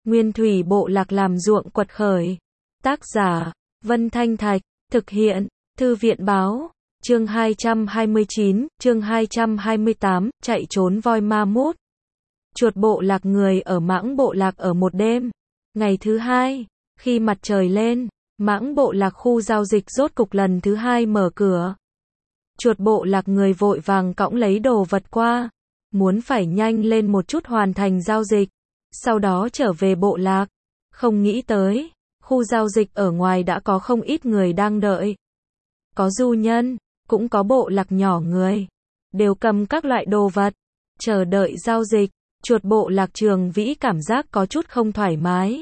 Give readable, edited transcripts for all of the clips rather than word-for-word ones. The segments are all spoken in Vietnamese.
Nguyên thủy bộ lạc làm ruộng quật khởi. Tác giả, Vân Thanh Thạch, thực hiện, Thư viện báo, chương 229, chương 228, chạy trốn voi ma mút. Chuột bộ lạc người ở Mãng bộ lạc ở một đêm. Ngày thứ hai, khi mặt trời lên, Mãng bộ lạc khu giao dịch rốt cục lần thứ hai mở cửa. Chuột bộ lạc người vội vàng cõng lấy đồ vật qua, muốn phải nhanh lên một chút hoàn thành giao dịch, sau đó trở về bộ lạc. Không nghĩ tới, khu giao dịch ở ngoài đã có không ít người đang đợi. Có du nhân, cũng có bộ lạc nhỏ người, đều cầm các loại đồ vật, chờ đợi giao dịch. Chuột bộ lạc Trường Vĩ cảm giác có chút không thoải mái.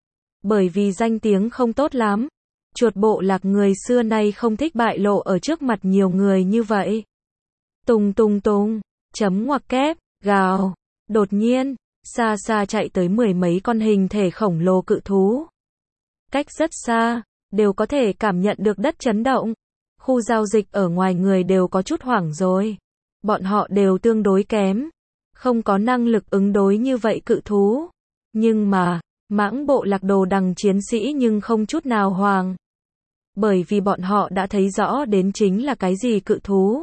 Bởi vì danh tiếng không tốt lắm, chuột bộ lạc người xưa nay không thích bại lộ ở trước mặt nhiều người như vậy. Tùng tùng tùng, chấm ngoặc kép, gào. Đột nhiên, xa xa chạy tới mười mấy con hình thể khổng lồ cự thú. Cách rất xa, đều có thể cảm nhận được đất chấn động. Khu giao dịch ở ngoài người đều có chút hoảng rồi. Bọn họ đều tương đối kém, không có năng lực ứng đối như vậy cự thú. Nhưng mà, Mãng bộ lạc đồ đằng chiến sĩ nhưng không chút nào hoang. Bởi vì bọn họ đã thấy rõ đến chính là cái gì cự thú.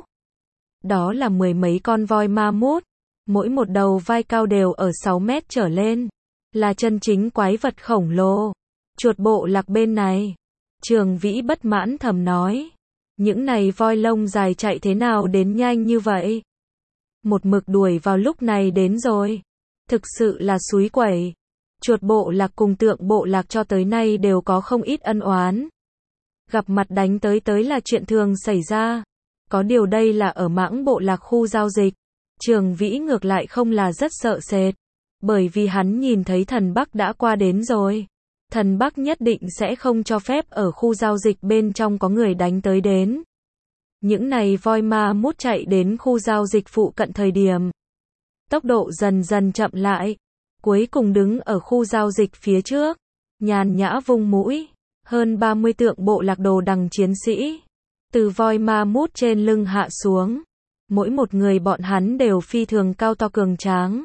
Đó là mười mấy con voi ma mút, mỗi một đầu vai cao đều ở 6 mét trở lên. Là chân chính quái vật khổng lồ. Chuột bộ lạc bên này, Trường Vĩ bất mãn thầm nói. Những này voi lông dài chạy thế nào đến nhanh như vậy? Một mực đuổi vào lúc này đến rồi. Thực sự là xúi quẩy. Chuột bộ lạc cùng Tượng bộ lạc cho tới nay đều có không ít ân oán. Gặp mặt đánh tới là chuyện thường xảy ra. Có điều đây là ở Mãng bộ lạc khu giao dịch. Trường Vĩ ngược lại không là rất sợ sệt. Bởi vì hắn nhìn thấy thần Bắc đã qua đến rồi. Thần Bắc nhất định sẽ không cho phép ở khu giao dịch bên trong có người đánh tới đến. Những này voi ma mút chạy đến khu giao dịch phụ cận thời điểm. Tốc độ dần dần chậm lại. Cuối cùng đứng ở khu giao dịch phía trước. Nhàn nhã vung mũi. Hơn 30 tượng bộ lạc đồ đằng chiến sĩ. Từ voi ma mút trên lưng hạ xuống. Mỗi một người bọn hắn đều phi thường cao to cường tráng.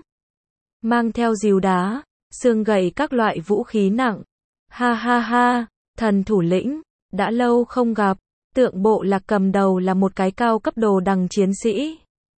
Mang theo rìu đá, xương gậy các loại vũ khí nặng. Ha ha ha, thần thủ lĩnh, đã lâu không gặp. Tượng bộ lạc cầm đầu là một cái cao cấp đồ đằng chiến sĩ.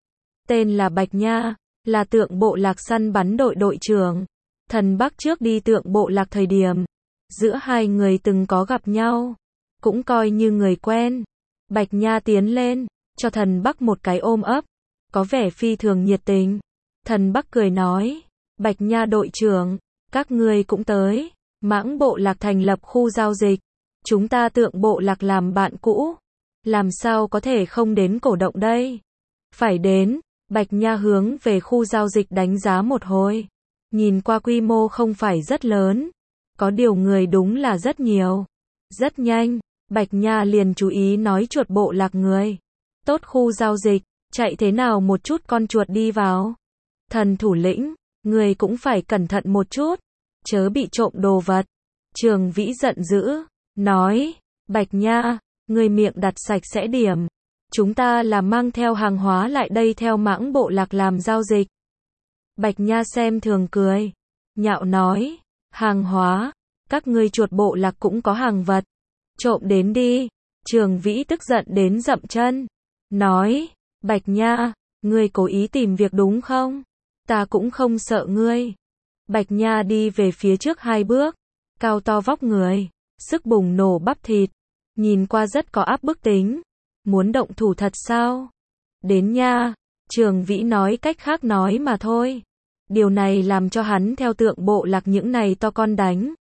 Tên là Bạch Nha, là tượng bộ lạc săn bắn đội đội trưởng. Thần Bắc trước đi tượng bộ lạc thời điểm. Giữa hai người từng có gặp nhau. Cũng coi như người quen. Bạch Nha tiến lên, cho thần Bắc một cái ôm ấp. Có vẻ phi thường nhiệt tình. Thần Bắc cười nói. Bạch Nha đội trưởng, các ngươi cũng tới. Mãng bộ lạc thành lập khu giao dịch. Chúng ta tượng bộ lạc làm bạn cũ. Làm sao có thể không đến cổ động đây? Phải đến. Bạch Nha hướng về khu giao dịch đánh giá một hồi. Nhìn qua quy mô không phải rất lớn. Có điều người đúng là rất nhiều. Rất nhanh, Bạch Nha liền chú ý nói chuột bộ lạc người. Tốt khu giao dịch, chạy thế nào một chút con chuột đi vào. Thần thủ lĩnh, người cũng phải cẩn thận một chút. Chớ bị trộm đồ vật. Trường Vĩ giận dữ, nói. Bạch Nha, người miệng đặt sạch sẽ điểm. Chúng ta là mang theo hàng hóa lại đây theo Mãng bộ lạc làm giao dịch. Bạch Nha xem thường cười. Nhạo nói. Hàng hóa, các ngươi chuột bộ lạc cũng có hàng vật. Trộm đến đi. Trường Vĩ tức giận đến dậm chân. Nói. Bạch Nha, ngươi cố ý tìm việc đúng không? Ta cũng không sợ ngươi. Bạch Nha đi về phía trước 2 bước. Cao to vóc người. Sức bùng nổ bắp thịt. Nhìn qua rất có áp bức tính. Muốn động thủ thật sao? Đến nha. Trường Vĩ nói cách khác nói mà thôi. Điều này làm cho hắn theo tượng bộ lạc những này to con đánh.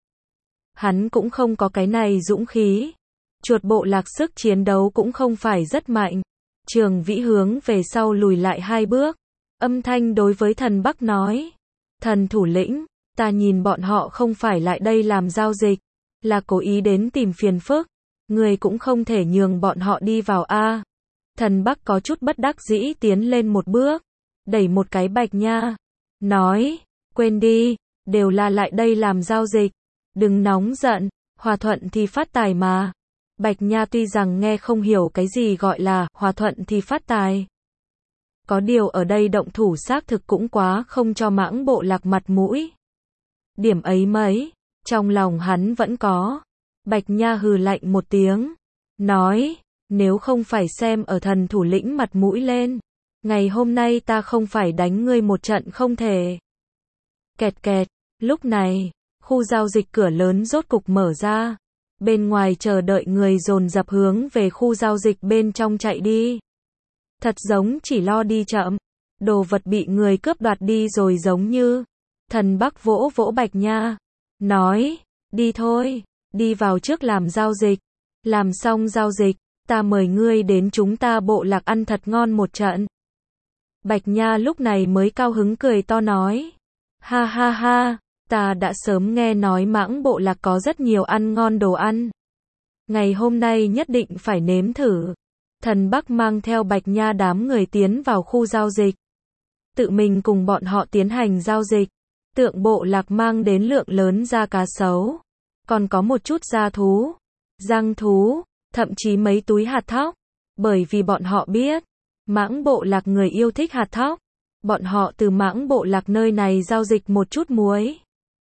Hắn cũng không có cái này dũng khí. Chuột bộ lạc sức chiến đấu cũng không phải rất mạnh. Trường Vĩ hướng về sau lùi lại 2 bước. Âm thanh đối với thần Bắc nói. Thần thủ lĩnh, ta nhìn bọn họ không phải lại đây làm giao dịch. Là cố ý đến tìm phiền phức. Người cũng không thể nhường bọn họ đi vào a. Thần Bắc có chút bất đắc dĩ tiến lên một bước. Đẩy một cái Bạch Nha. Nói, quên đi, đều là lại đây làm giao dịch. Đừng nóng giận, hòa thuận thì phát tài mà. Bạch Nha tuy rằng nghe không hiểu cái gì gọi là hòa thuận thì phát tài. Có điều ở đây động thủ xác thực cũng quá không cho Mãng bộ lạc mặt mũi. điểm ấy mấy, trong lòng hắn vẫn có. Bạch Nha hừ lạnh một tiếng, nói, nếu không phải xem ở thần thủ lĩnh mặt mũi lên, ngày hôm nay ta không phải đánh ngươi một trận không thể. Kẹt kẹt, lúc này, khu giao dịch cửa lớn rốt cục mở ra. Bên ngoài chờ đợi người dồn dập hướng về khu giao dịch bên trong chạy đi. Thật giống chỉ lo đi chậm, đồ vật bị người cướp đoạt đi rồi giống như. Thần Bắc vỗ vỗ Bạch Nha, nói, đi thôi, đi vào trước làm giao dịch. Làm xong giao dịch, ta mời ngươi đến chúng ta bộ lạc ăn thật ngon một trận. Bạch Nha lúc này mới cao hứng cười to nói, ha ha ha, ta đã sớm nghe nói Mãng bộ lạc có rất nhiều ăn ngon đồ ăn. Ngày hôm nay nhất định phải nếm thử. Thần Bắc mang theo Bạch Nha đám người tiến vào khu giao dịch. Tự mình cùng bọn họ tiến hành giao dịch. Tượng bộ lạc mang đến lượng lớn da cá sấu. Còn có một chút da thú, răng thú, thậm chí mấy túi hạt thóc. Bởi vì bọn họ biết, Mãng bộ lạc người yêu thích hạt thóc. Bọn họ từ Mãng bộ lạc nơi này giao dịch một chút muối,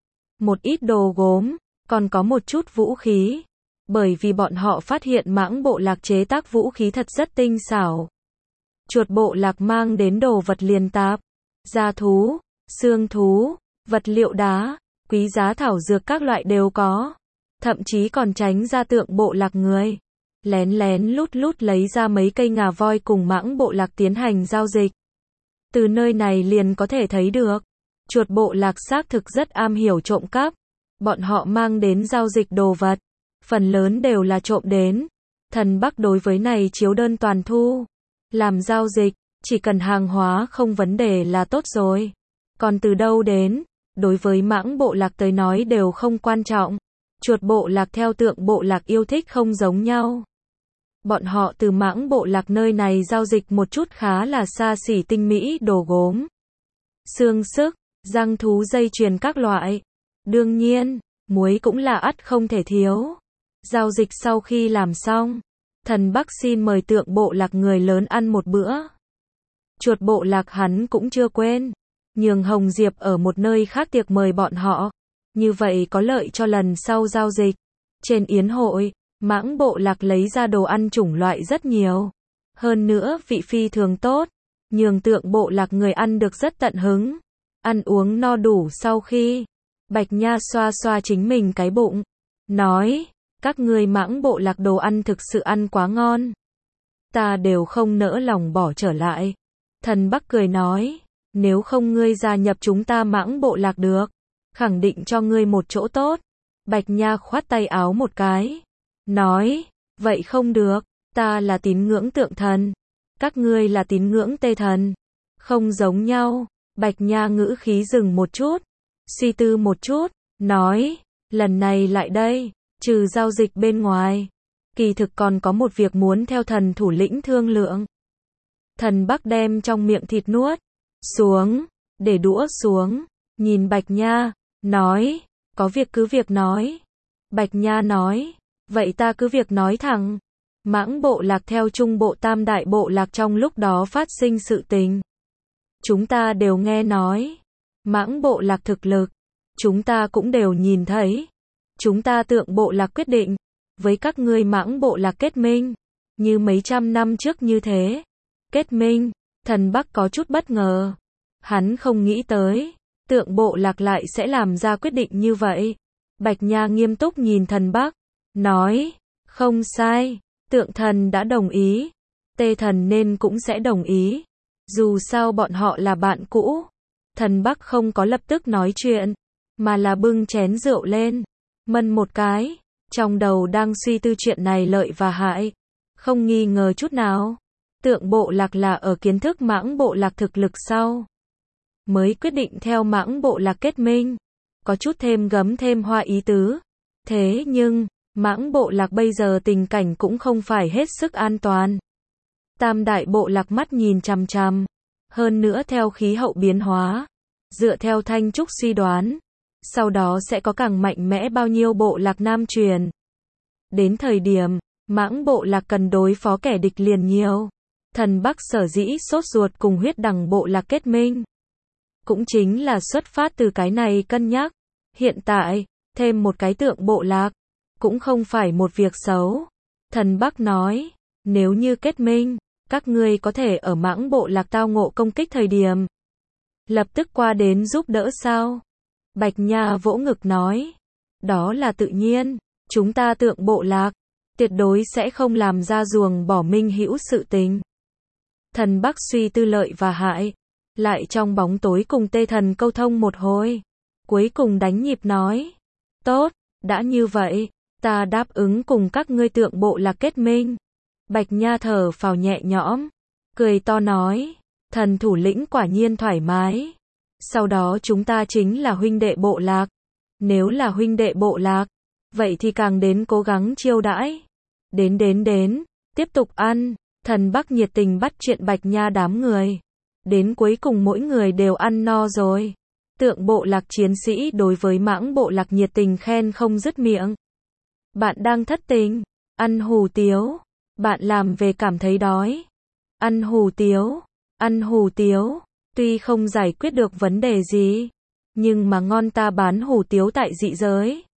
một ít đồ gốm, còn có một chút vũ khí. Bởi vì bọn họ phát hiện Mãng bộ lạc chế tác vũ khí thật rất tinh xảo. Chuột bộ lạc mang đến đồ vật liền tạp, da thú, xương thú, vật liệu đá, quý giá thảo dược các loại đều có. Thậm chí còn tránh ra tượng bộ lạc người. Lén lén lút lút lấy ra mấy cây ngà voi cùng Mãng bộ lạc tiến hành giao dịch. Từ nơi này liền có thể thấy được, chuột bộ lạc xác thực rất am hiểu trộm cắp. Bọn họ mang đến giao dịch đồ vật, phần lớn đều là trộm đến. Thần Bắc đối với này chiếu đơn toàn thu. Làm giao dịch, chỉ cần hàng hóa không vấn đề là tốt rồi. Còn từ đâu đến, đối với Mãng bộ lạc tới nói đều không quan trọng. Chuột bộ lạc theo tượng bộ lạc yêu thích không giống nhau. Bọn họ từ Mãng bộ lạc nơi này giao dịch một chút khá là xa xỉ tinh mỹ đồ gốm, xương sức, răng thú, dây chuyền các loại. Đương nhiên, muối cũng là ắt không thể thiếu. Giao dịch sau khi làm xong, Thần Bắc xin mời tượng bộ lạc người lớn ăn một bữa. Chuột bộ lạc hắn cũng chưa quên, nhường Hồng Diệp ở một nơi khác tiệc mời bọn họ. Như vậy có lợi cho lần sau giao dịch. Trên yến hội, Mãng bộ lạc lấy ra đồ ăn chủng loại rất nhiều. Hơn nữa vị phi thường tốt, nhường tượng bộ lạc người ăn được rất tận hứng. Ăn uống no đủ sau khi, Bạch Nha xoa xoa chính mình cái bụng, nói, các ngươi Mãng bộ lạc đồ ăn thực sự ăn quá ngon. Ta đều không nỡ lòng bỏ trở lại. Thần Bắc cười nói, nếu không ngươi gia nhập chúng ta Mãng bộ lạc được, khẳng định cho ngươi một chỗ tốt. Bạch Nha khoát tay áo một cái, nói, vậy không được, ta là tín ngưỡng tượng thần, các ngươi là tín ngưỡng tê thần, không giống nhau. Bạch Nha ngữ khí dừng một chút, suy tư một chút, nói, lần này lại đây, trừ giao dịch bên ngoài, kỳ thực còn có một việc muốn theo thần thủ lĩnh thương lượng. Thần Bắc đem trong miệng thịt nuốt xuống, để đũa xuống, nhìn Bạch Nha, nói, có việc cứ việc nói. Bạch Nha nói, vậy ta cứ việc nói thẳng. Mãng bộ lạc theo Trung bộ Tam đại bộ lạc trong lúc đó phát sinh sự tình, chúng ta đều nghe nói. Mãng bộ lạc thực lực, chúng ta cũng đều nhìn thấy. Chúng ta tượng bộ lạc quyết định, với các ngươi Mãng bộ lạc kết minh, như mấy trăm năm trước như thế. Kết minh, Thần Bắc có chút bất ngờ. Hắn không nghĩ tới, tượng bộ lạc lại sẽ làm ra quyết định như vậy. Bạch Nha nghiêm túc nhìn Thần Bắc, nói, không sai, tượng thần đã đồng ý, tê thần nên cũng sẽ đồng ý. Dù sao bọn họ là bạn cũ. Thần Bắc không có lập tức nói chuyện, mà là bưng chén rượu lên, mân một cái, trong đầu đang suy tư chuyện này lợi và hại. Không nghi ngờ chút nào, tượng bộ lạc là ở kiến thức Mãng bộ lạc thực lực sau, mới quyết định theo Mãng bộ lạc kết minh, có chút thêm gấm thêm hoa ý tứ. Thế nhưng, Mãng bộ lạc bây giờ tình cảnh cũng không phải hết sức an toàn. Tam đại bộ lạc mắt nhìn chằm chằm, hơn nữa theo khí hậu biến hóa, dựa theo Thanh Trúc suy đoán, sau đó sẽ có càng mạnh mẽ bao nhiêu bộ lạc nam truyền. Đến thời điểm, Mãng bộ lạc cần đối phó kẻ địch liền nhiều. Thần Bắc sở dĩ sốt ruột cùng Huyết Đằng bộ lạc kết minh, cũng chính là xuất phát từ cái này cân nhắc. Hiện tại, thêm một cái tượng bộ lạc, cũng không phải một việc xấu. Thần Bắc nói, nếu như kết minh, các ngươi có thể ở Mãng bộ lạc tao ngộ công kích thời điểm, lập tức qua đến giúp đỡ sao? Bạch Nha vỗ ngực nói, đó là tự nhiên, chúng ta tượng bộ lạc, tuyệt đối sẽ không làm ra ruồng bỏ minh hữu sự tình. Thần Bắc suy tư lợi và hại, lại trong bóng tối cùng Tê Thần câu thông một hồi, cuối cùng đánh nhịp nói, tốt, đã như vậy, ta đáp ứng cùng các ngươi tượng bộ lạc kết minh. Bạch Nha thở phào nhẹ nhõm, cười to nói, thần thủ lĩnh quả nhiên thoải mái. Sau đó chúng ta chính là huynh đệ bộ lạc. Nếu là huynh đệ bộ lạc, vậy thì càng đến cố gắng chiêu đãi. Đến, tiếp tục ăn. Thần Bắc nhiệt tình bắt chuyện Bạch Nha đám người. Đến cuối cùng mỗi người đều ăn no rồi. Tượng bộ lạc chiến sĩ đối với Mãng bộ lạc nhiệt tình khen không dứt miệng. Bạn đang thất tình, ăn hủ tiếu. Bạn làm về cảm thấy đói. Ăn hủ tiếu. Tuy không giải quyết được vấn đề gì, nhưng mà ngon, ta bán hủ tiếu tại dị giới.